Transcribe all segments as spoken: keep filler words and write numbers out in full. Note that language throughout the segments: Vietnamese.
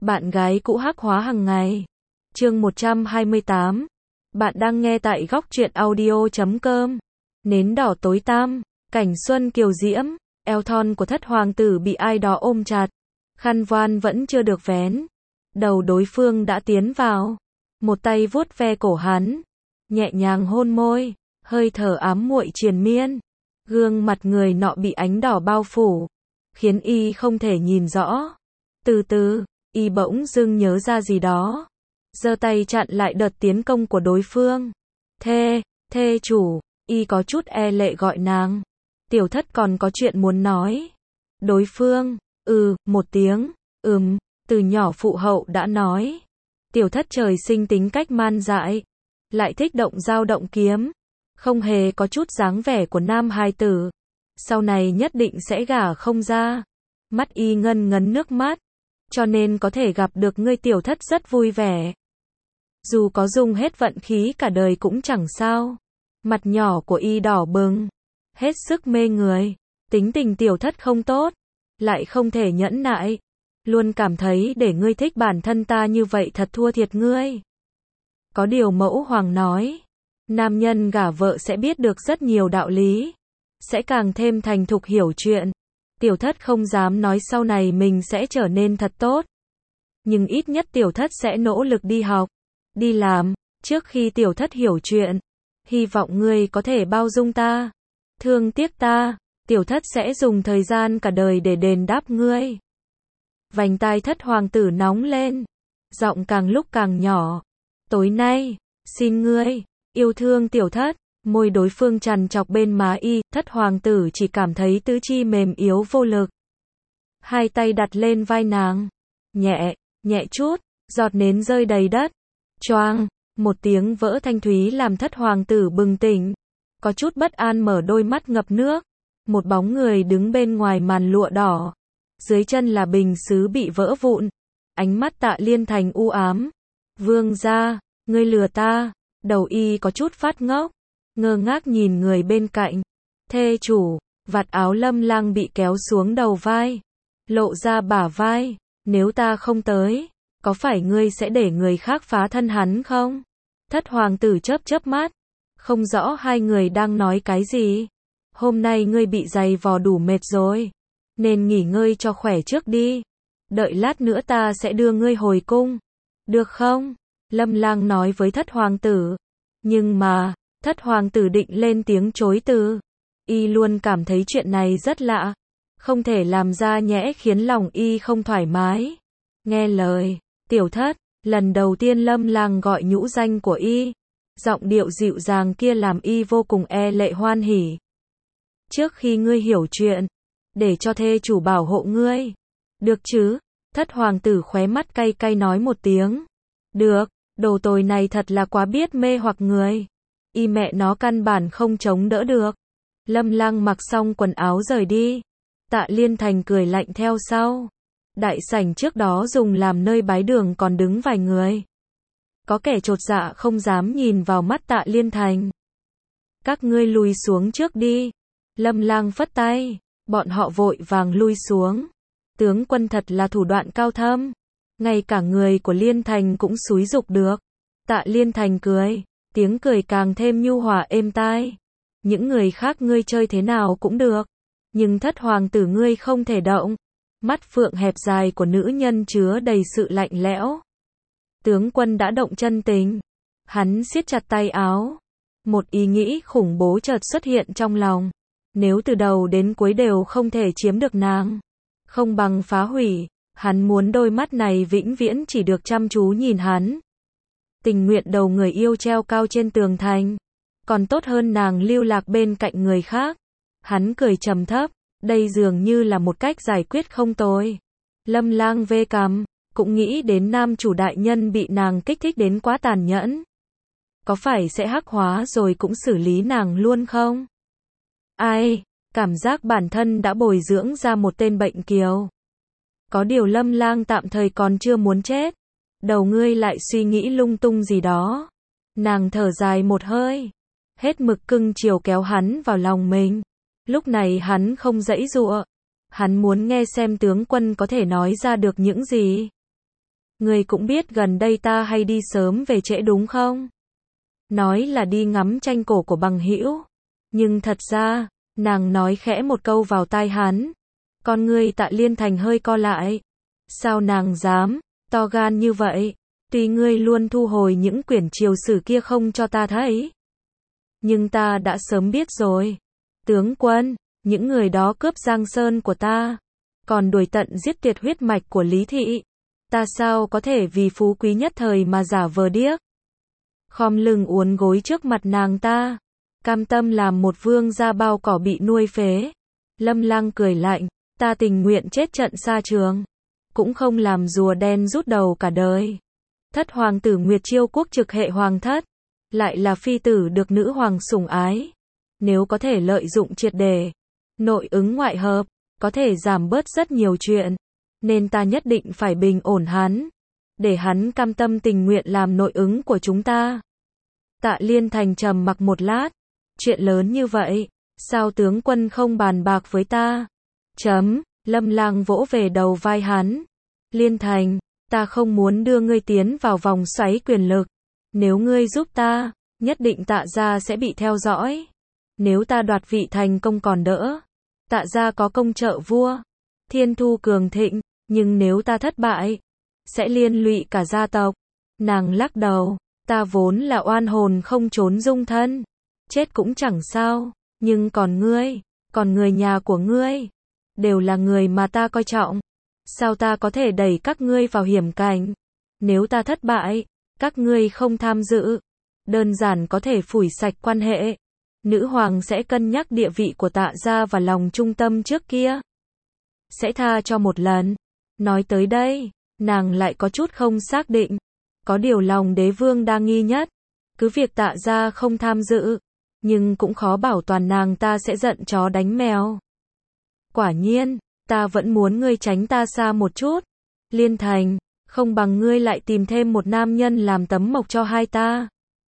Bạn gái cũ hắc hóa hàng ngày. Chương một trăm hai mươi tám. Bạn đang nghe tại góc truyện audio chấm com. Nến đỏ tối tăm, cảnh xuân kiều diễm, eo thon của thất hoàng tử bị ai đó ôm chặt. Khăn voan vẫn chưa được vén. Đầu đối phương đã tiến vào. Một tay vuốt ve cổ hắn. Nhẹ nhàng hôn môi, hơi thở ám muội triền miên. Gương mặt người nọ bị ánh đỏ bao phủ, khiến y không thể nhìn rõ. Từ từ, y bỗng dưng nhớ ra gì đó. Giơ tay chặn lại đợt tiến công của đối phương. Thê, thê chủ, y có chút e lệ gọi nàng. Tiểu thất còn có chuyện muốn nói. Đối phương, ừ, một tiếng, ừm, từ nhỏ phụ hậu đã nói. Tiểu thất trời sinh tính cách man dại, lại thích động dao động kiếm. Không hề có chút dáng vẻ của nam hài tử. Sau này nhất định sẽ gả không ra. Mắt y ngân ngấn nước mắt. Cho nên có thể gặp được ngươi tiểu thất rất vui vẻ. Dù có dùng hết vận khí cả đời cũng chẳng sao. Mặt nhỏ của y đỏ bừng, hết sức mê người. Tính tình tiểu thất không tốt, lại không thể nhẫn nại. Luôn cảm thấy để ngươi thích bản thân ta như vậy thật thua thiệt ngươi. Có điều mẫu hoàng nói, nam nhân gả vợ sẽ biết được rất nhiều đạo lý, sẽ càng thêm thành thục hiểu chuyện. Tiểu thất không dám nói sau này mình sẽ trở nên thật tốt, nhưng ít nhất tiểu thất sẽ nỗ lực đi học, đi làm, trước khi tiểu thất hiểu chuyện. Hy vọng ngươi có thể bao dung ta, thương tiếc ta, tiểu thất sẽ dùng thời gian cả đời để đền đáp ngươi. Vành tai thất hoàng tử nóng lên, giọng càng lúc càng nhỏ. Tối nay, xin ngươi, yêu thương tiểu thất. Môi đối phương trằn trọc bên má y, thất hoàng tử chỉ cảm thấy tứ chi mềm yếu vô lực. Hai tay đặt lên vai nàng. Nhẹ, nhẹ chút, giọt nến rơi đầy đất. Choang, một tiếng vỡ thanh thúy làm thất hoàng tử bừng tỉnh. Có chút bất an mở đôi mắt ngập nước. Một bóng người đứng bên ngoài màn lụa đỏ. Dưới chân là bình sứ bị vỡ vụn. Ánh mắt Tạ Liên Thành u ám. Vương gia, ngươi lừa ta. Đầu y có chút phát ngốc, ngơ ngác nhìn người bên cạnh. Thê chủ, vạt áo Lâm Lang bị kéo xuống đầu vai, lộ ra bả vai. Nếu ta không tới, có phải ngươi sẽ để người khác phá thân hắn không? Thất hoàng tử chớp chớp mắt, không rõ hai người đang nói cái gì. Hôm nay ngươi bị giày vò đủ mệt rồi, nên nghỉ ngơi cho khỏe trước đi. Đợi lát nữa ta sẽ đưa ngươi hồi cung, được không? Lâm Lang nói với thất hoàng tử. Nhưng mà, thất hoàng tử định lên tiếng chối từ. Y luôn cảm thấy chuyện này rất lạ, không thể làm ra nhẽ khiến lòng y không thoải mái. Nghe lời, tiểu thất, lần đầu tiên Lâm Lang gọi nhũ danh của y. Giọng điệu dịu dàng kia làm y vô cùng e lệ hoan hỉ. Trước khi ngươi hiểu chuyện, để cho thê chủ bảo hộ ngươi. Được chứ? Thất hoàng tử khóe mắt cay cay nói một tiếng. Được, đồ tồi này thật là quá biết mê hoặc người. Y mẹ nó căn bản không chống đỡ được. Lâm Lang mặc xong quần áo rời đi. Tạ Liên Thành cười lạnh theo sau. Đại sảnh trước đó dùng làm nơi bái đường còn đứng vài người. Có kẻ chột dạ không dám nhìn vào mắt Tạ Liên Thành. Các ngươi lùi xuống trước đi. Lâm Lang phất tay. Bọn họ vội vàng lui xuống. Tướng quân thật là thủ đoạn cao thâm. Ngay cả người của Liên Thành cũng xúi giục được. Tạ Liên Thành cười. Tiếng cười càng thêm nhu hòa êm tai. Những người khác ngươi chơi thế nào cũng được, nhưng thất hoàng tử ngươi không thể động. Mắt phượng hẹp dài của nữ nhân chứa đầy sự lạnh lẽo. Tướng quân đã động chân tình. Hắn siết chặt tay áo. Một ý nghĩ khủng bố chợt xuất hiện trong lòng. Nếu từ đầu đến cuối đều không thể chiếm được nàng, không bằng phá hủy. Hắn muốn đôi mắt này vĩnh viễn chỉ được chăm chú nhìn hắn. Tình nguyện đầu người yêu treo cao trên tường thành, còn tốt hơn nàng lưu lạc bên cạnh người khác. Hắn cười trầm thấp, đây dường như là một cách giải quyết không tồi. Lâm Lang vê cằm, cũng nghĩ đến nam chủ đại nhân bị nàng kích thích đến quá tàn nhẫn. Có phải sẽ hắc hóa rồi cũng xử lý nàng luôn không? Ai, cảm giác bản thân đã bồi dưỡng ra một tên bệnh kiều. Có điều Lâm Lang tạm thời còn chưa muốn chết. Đầu ngươi lại suy nghĩ lung tung gì đó. Nàng thở dài một hơi, hết mực cưng chiều kéo hắn vào lòng mình. Lúc này hắn không giãy giụa. Hắn muốn nghe xem tướng quân có thể nói ra được những gì. Ngươi cũng biết gần đây ta hay đi sớm về trễ đúng không? Nói là đi ngắm tranh cổ của bằng hữu. Nhưng thật ra, nàng nói khẽ một câu vào tai hắn. Con ngươi Tạ Liên Thành hơi co lại. Sao nàng dám, to gan như vậy? Tuy ngươi luôn thu hồi những quyển triều sử kia không cho ta thấy. Nhưng ta đã sớm biết rồi. Tướng quân, những người đó cướp Giang Sơn của ta. Còn đuổi tận giết tuyệt huyết mạch của Lý Thị. Ta sao có thể vì phú quý nhất thời mà giả vờ điếc. Khom lưng uốn gối trước mặt nàng ta. Cam tâm làm một vương gia bao cỏ bị nuôi phế. Lâm Lang cười lạnh. Ta tình nguyện chết trận xa trường. Cũng không làm rùa đen rút đầu cả đời. Thất hoàng tử Nguyệt Chiêu quốc trực hệ hoàng thất. Lại là phi tử được nữ hoàng sủng ái. Nếu có thể lợi dụng triệt để. Nội ứng ngoại hợp. Có thể giảm bớt rất nhiều chuyện. Nên ta nhất định phải bình ổn hắn. Để hắn cam tâm tình nguyện làm nội ứng của chúng ta. Tạ Liên Thành trầm mặc một lát. Chuyện lớn như vậy. Sao tướng quân không bàn bạc với ta? Chấm. Lâm Lang vỗ về đầu vai hắn. Liên Thành, ta không muốn đưa ngươi tiến vào vòng xoáy quyền lực. Nếu ngươi giúp ta, nhất định Tạ gia sẽ bị theo dõi. Nếu ta đoạt vị thành công còn đỡ. Tạ gia có công trợ vua. Thiên thu cường thịnh. Nhưng nếu ta thất bại, sẽ liên lụy cả gia tộc. Nàng lắc đầu. Ta vốn là oan hồn không trốn dung thân. Chết cũng chẳng sao. Nhưng còn ngươi, còn người nhà của ngươi, đều là người mà ta coi trọng. Sao ta có thể đẩy các ngươi vào hiểm cảnh? Nếu ta thất bại, các ngươi không tham dự. Đơn giản có thể phủi sạch quan hệ. Nữ hoàng sẽ cân nhắc địa vị của Tạ gia và lòng trung tâm trước kia. Sẽ tha cho một lần. Nói tới đây, nàng lại có chút không xác định. Có điều lòng đế vương đa nghi nhất. Cứ việc Tạ gia không tham dự. Nhưng cũng khó bảo toàn nàng ta sẽ giận chó đánh mèo. Quả nhiên, ta vẫn muốn ngươi tránh ta xa một chút. Liên Thành, không bằng ngươi lại tìm thêm một nam nhân làm tấm mộc cho hai ta.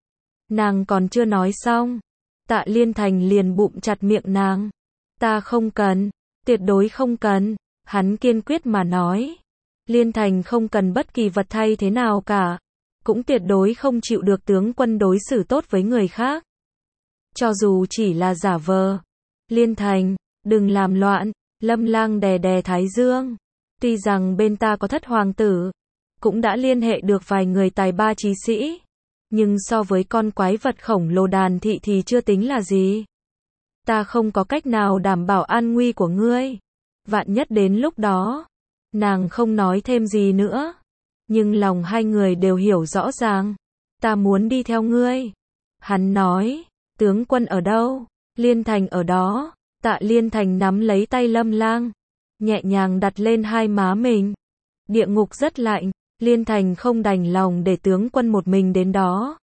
Nàng còn chưa nói xong. Tạ Liên Thành liền bụm chặt miệng nàng. Ta không cần, tuyệt đối không cần. Hắn kiên quyết mà nói. Liên Thành không cần bất kỳ vật thay thế nào cả. Cũng tuyệt đối không chịu được tướng quân đối xử tốt với người khác. Cho dù chỉ là giả vờ. Liên Thành, đừng làm loạn. Lâm Lang đè đè thái dương. Tuy rằng bên ta có thất hoàng tử, cũng đã liên hệ được vài người tài ba trí sĩ. Nhưng so với con quái vật khổng lồ Đàn Thị thì chưa tính là gì. Ta không có cách nào đảm bảo an nguy của ngươi. Vạn nhất đến lúc đó. Nàng không nói thêm gì nữa. Nhưng lòng hai người đều hiểu rõ ràng. Ta muốn đi theo ngươi. Hắn nói. Tướng quân ở đâu? Liên Thành ở đó. Tạ Liên Thành nắm lấy tay Lâm Lang. Nhẹ nhàng đặt lên hai má mình. Địa ngục rất lạnh. Liên Thành không đành lòng để tướng quân một mình đến đó.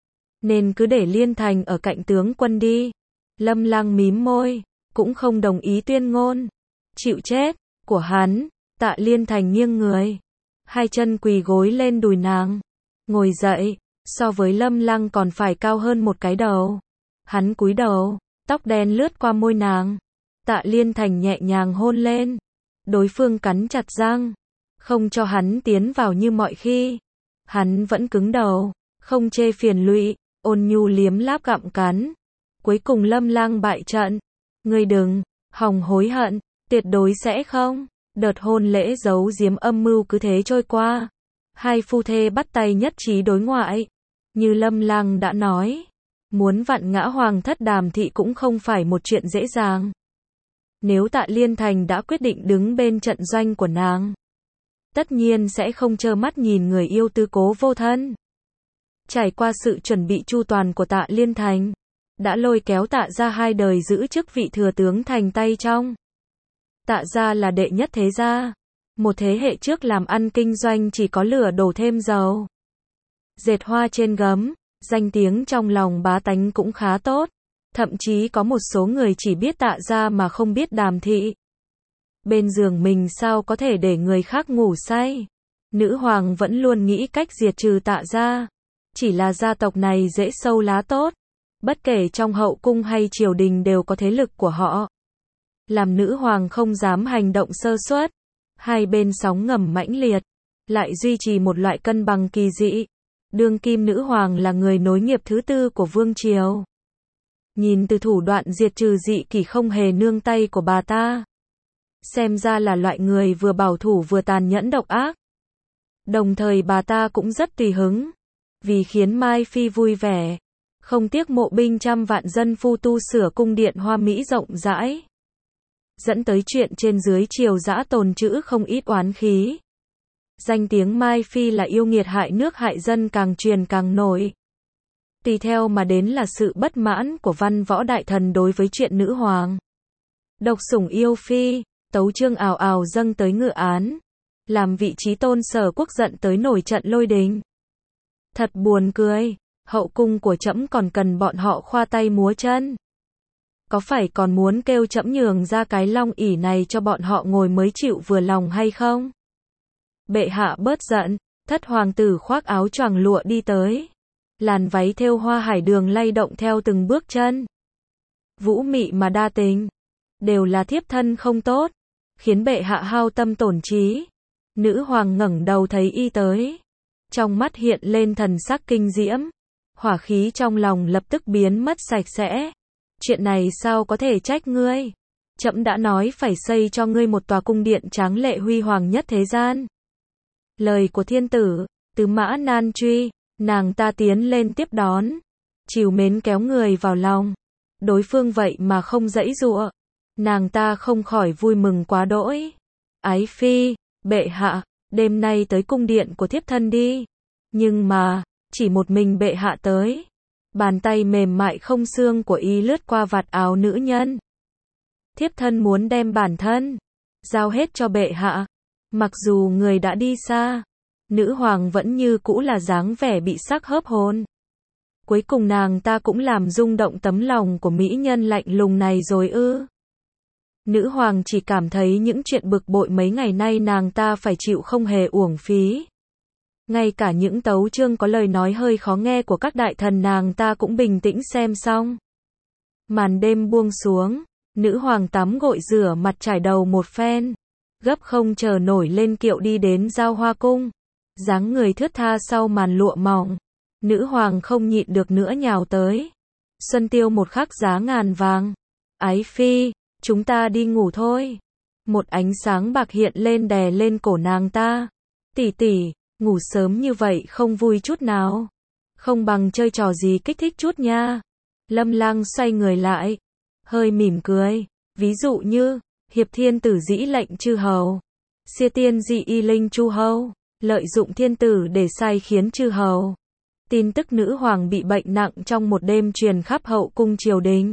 Nên cứ để Liên Thành ở cạnh tướng quân đi. Lâm Lang mím môi. Cũng không đồng ý tuyên ngôn. Chịu chết. Của hắn. Tạ Liên Thành nghiêng người. Hai chân quỳ gối lên đùi nàng. Ngồi dậy. So với Lâm Lang còn phải cao hơn một cái đầu. Hắn cúi đầu. Tóc đen lướt qua môi nàng. Tạ Liên Thành nhẹ nhàng hôn lên. Đối phương cắn chặt răng. Không cho hắn tiến vào như mọi khi. Hắn vẫn cứng đầu. Không chê phiền lụy. Ôn nhu liếm láp gặm cắn. Cuối cùng Lâm Lang bại trận. Ngươi đừng. Hòng hối hận. Tuyệt đối sẽ không. Đợt hôn lễ giấu giếm âm mưu cứ thế trôi qua. Hai phu thê bắt tay nhất trí đối ngoại. Như Lâm Lang đã nói. Muốn vặn ngã hoàng thất Đàm Thị cũng không phải một chuyện dễ dàng. Nếu Tạ Liên Thành đã quyết định đứng bên trận doanh của nàng, tất nhiên sẽ không trơ mắt nhìn người yêu tư cố vô thân. Trải qua sự chuẩn bị chu toàn của Tạ Liên Thành, đã lôi kéo Tạ gia hai đời giữ chức vị thừa tướng thành tay trong. Tạ gia là đệ nhất thế gia. Một thế hệ trước làm ăn kinh doanh chỉ có lửa đổ thêm dầu. Dệt hoa trên gấm. Danh tiếng trong lòng bá tánh cũng khá tốt. Thậm chí có một số người chỉ biết Tạ gia mà không biết Đàm Thị. Bên giường mình sao có thể để người khác ngủ say. Nữ hoàng vẫn luôn nghĩ cách diệt trừ Tạ gia. Chỉ là gia tộc này dễ sâu lá tốt. Bất kể trong hậu cung hay triều đình đều có thế lực của họ. Làm nữ hoàng không dám hành động sơ suất. Hai bên sóng ngầm mãnh liệt. lại duy trì một loại cân bằng kỳ dị. Đương kim nữ hoàng là người nối nghiệp thứ tư của vương triều. Nhìn từ thủ đoạn diệt trừ dị kỷ không hề nương tay của bà ta, xem ra là loại người vừa bảo thủ vừa tàn nhẫn độc ác. Đồng thời bà ta cũng rất tùy hứng, vì khiến Mai Phi vui vẻ, không tiếc mộ binh trăm vạn dân phu tu sửa cung điện hoa mỹ rộng rãi, dẫn tới chuyện trên dưới triều dã tồn trữ không ít oán khí. Danh tiếng Mai Phi là yêu nghiệt hại nước hại dân càng truyền càng nổi. Tùy theo mà đến là sự bất mãn của văn võ đại thần đối với chuyện nữ hoàng độc sủng yêu phi, tấu chương ào ào dâng tới ngự án, làm vị trí tôn Sở Quốc giận tới nổi trận lôi đình. Thật buồn cười, hậu cung của trẫm còn cần bọn họ khoa tay múa chân. Có phải còn muốn kêu trẫm nhường ra cái long ỷ này cho bọn họ ngồi mới chịu vừa lòng hay không? Bệ hạ bớt giận, thất hoàng tử khoác áo choàng lụa đi tới. Làn váy thêu hoa hải đường lay động theo từng bước chân. Vũ mị mà đa tình, đều là thiếp thân không tốt, khiến bệ hạ hao tâm tổn trí. Nữ hoàng ngẩng đầu thấy y tới, trong mắt hiện lên thần sắc kinh diễm, hỏa khí trong lòng lập tức biến mất sạch sẽ. Chuyện này sao có thể trách ngươi? Trẫm đã nói phải xây cho ngươi một tòa cung điện tráng lệ huy hoàng nhất thế gian. Lời của thiên tử, Tứ Mã Nan Truy, nàng ta tiến lên tiếp đón, trìu mến kéo người vào lòng. Đối phương vậy mà không giãy giụa, nàng ta không khỏi vui mừng quá đỗi. Ái phi, bệ hạ, đêm nay tới cung điện của thiếp thân đi. Nhưng mà, chỉ một mình bệ hạ tới. Bàn tay mềm mại không xương của y lướt qua vạt áo nữ nhân. Thiếp thân muốn đem bản thân giao hết cho bệ hạ. Mặc dù người đã đi xa, nữ hoàng vẫn như cũ là dáng vẻ bị sắc hớp hồn. Cuối cùng nàng ta cũng làm rung động tấm lòng của mỹ nhân lạnh lùng này rồi ư? Nữ hoàng chỉ cảm thấy những chuyện bực bội mấy ngày nay nàng ta phải chịu không hề uổng phí. Ngay cả những tấu chương có lời nói hơi khó nghe của các đại thần nàng ta cũng bình tĩnh xem xong. Màn đêm buông xuống, nữ hoàng tắm gội rửa mặt trải đầu một phen, gấp không chờ nổi lên kiệu đi đến Giao Hoa cung. Dáng người thướt tha sau màn lụa mỏng, nữ hoàng không nhịn được nữa nhào tới. Xuân tiêu một khắc giá ngàn vàng. Ái phi, chúng ta đi ngủ thôi. Một ánh sáng bạc hiện lên đè lên cổ nàng ta. Tỷ tỷ, ngủ sớm như vậy không vui chút nào. Không bằng chơi trò gì kích thích chút nha. Lâm Lang xoay người lại, hơi mỉm cười. Ví dụ như, hiệp thiên tử dĩ lệnh chư hầu, xia tiên dị y linh chu hầu, lợi dụng thiên tử để sai khiến chư hầu. Tin tức nữ hoàng bị bệnh nặng trong một đêm truyền khắp hậu cung triều đình.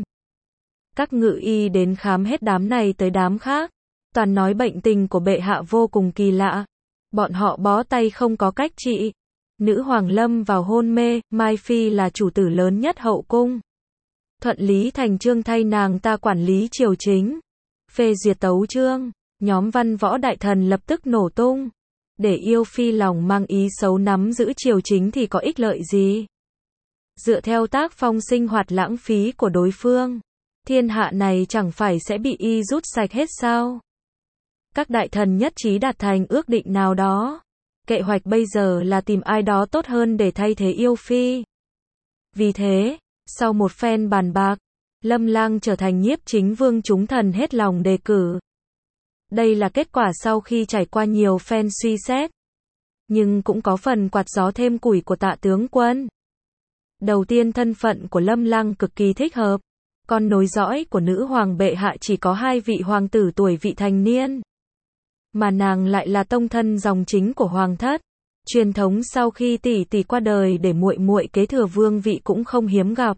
Các ngự y đến khám hết đám này tới đám khác, toàn nói bệnh tình của bệ hạ vô cùng kỳ lạ. Bọn họ bó tay không có cách trị. Nữ hoàng lâm vào hôn mê, Mai Phi là chủ tử lớn nhất hậu cung. Thuận lý thành chương thay nàng ta quản lý triều chính. Phê duyệt tấu chương, nhóm văn võ đại thần lập tức nổ tung. Để yêu phi lòng mang ý xấu nắm giữ triều chính thì có ích lợi gì? Dựa theo tác phong sinh hoạt lãng phí của đối phương, thiên hạ này chẳng phải sẽ bị y rút sạch hết sao? Các đại thần nhất trí đạt thành ước định nào đó. Kế hoạch bây giờ là tìm ai đó tốt hơn để thay thế yêu phi. Vì thế, sau một phen bàn bạc, Lâm Lang trở thành nhiếp chính vương chúng thần hết lòng đề cử. Đây là kết quả sau khi trải qua nhiều phen suy xét. Nhưng cũng có phần quạt gió thêm củi của Tạ tướng quân. Đầu tiên, thân phận của Lâm Lang cực kỳ thích hợp. Con nối dõi của nữ hoàng bệ hạ chỉ có hai vị hoàng tử tuổi vị thành niên. Mà nàng lại là tông thân dòng chính của hoàng thất. Truyền thống sau khi tỷ tỷ qua đời để muội muội kế thừa vương vị cũng không hiếm gặp.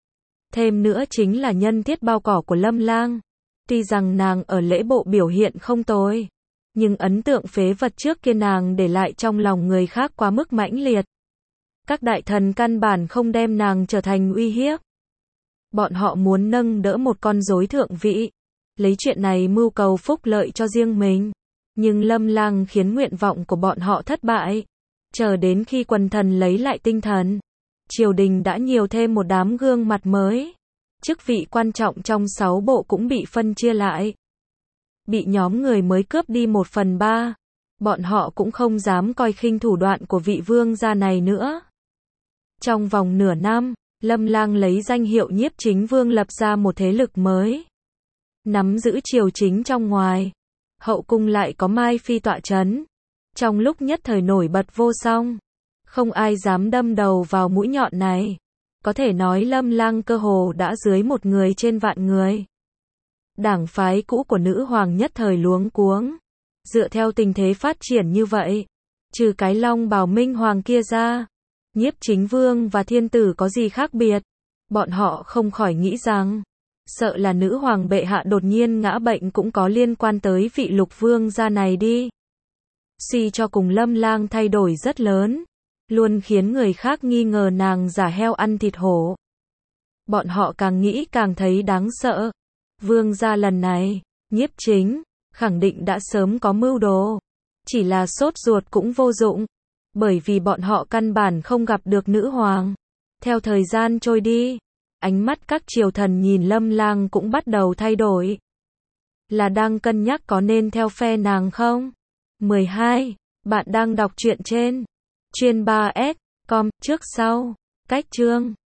Thêm nữa chính là nhân thiết bao cỏ của Lâm Lang. Tuy rằng nàng ở lễ bộ biểu hiện không tồi, nhưng ấn tượng phế vật trước kia nàng để lại trong lòng người khác quá mức mãnh liệt. Các đại thần căn bản không đem nàng trở thành uy hiếp. Bọn họ muốn nâng đỡ một con rối thượng vị, lấy chuyện này mưu cầu phúc lợi cho riêng mình. Nhưng Lâm Lang khiến nguyện vọng của bọn họ thất bại. Chờ đến khi quần thần lấy lại tinh thần, triều đình đã nhiều thêm một đám gương mặt mới. Chức vị quan trọng trong sáu bộ cũng bị phân chia lại. Bị nhóm người mới cướp đi một phần ba. Bọn họ cũng không dám coi khinh thủ đoạn của vị vương gia này nữa. Trong vòng nửa năm, Lâm Lang lấy danh hiệu nhiếp chính vương lập ra một thế lực mới. Nắm giữ triều chính trong ngoài. Hậu cung lại có Mai Phi tọa chấn. Trong lúc nhất thời nổi bật vô song. Không ai dám đâm đầu vào mũi nhọn này. Có thể nói Lâm Lang cơ hồ đã dưới một người trên vạn người. Đảng phái cũ của nữ hoàng nhất thời luống cuống. Dựa theo tình thế phát triển như vậy, trừ cái long bào minh hoàng kia ra, nhiếp chính vương và thiên tử có gì khác biệt? Bọn họ không khỏi nghĩ rằng, sợ là nữ hoàng bệ hạ đột nhiên ngã bệnh cũng có liên quan tới vị lục vương gia này đi. Suy cho cùng Lâm Lang thay đổi rất lớn, luôn khiến người khác nghi ngờ nàng giả heo ăn thịt hổ. Bọn họ càng nghĩ càng thấy đáng sợ. Vương gia lần này, nhiếp chính, khẳng định đã sớm có mưu đồ. Chỉ là sốt ruột cũng vô dụng. Bởi vì bọn họ căn bản không gặp được nữ hoàng. Theo thời gian trôi đi, ánh mắt các triều thần nhìn Lâm Lang cũng bắt đầu thay đổi. Là đang cân nhắc có nên theo phe nàng không? mười hai. Bạn đang đọc truyện trên chuyên ba S chấm com, trước sau, cách chương.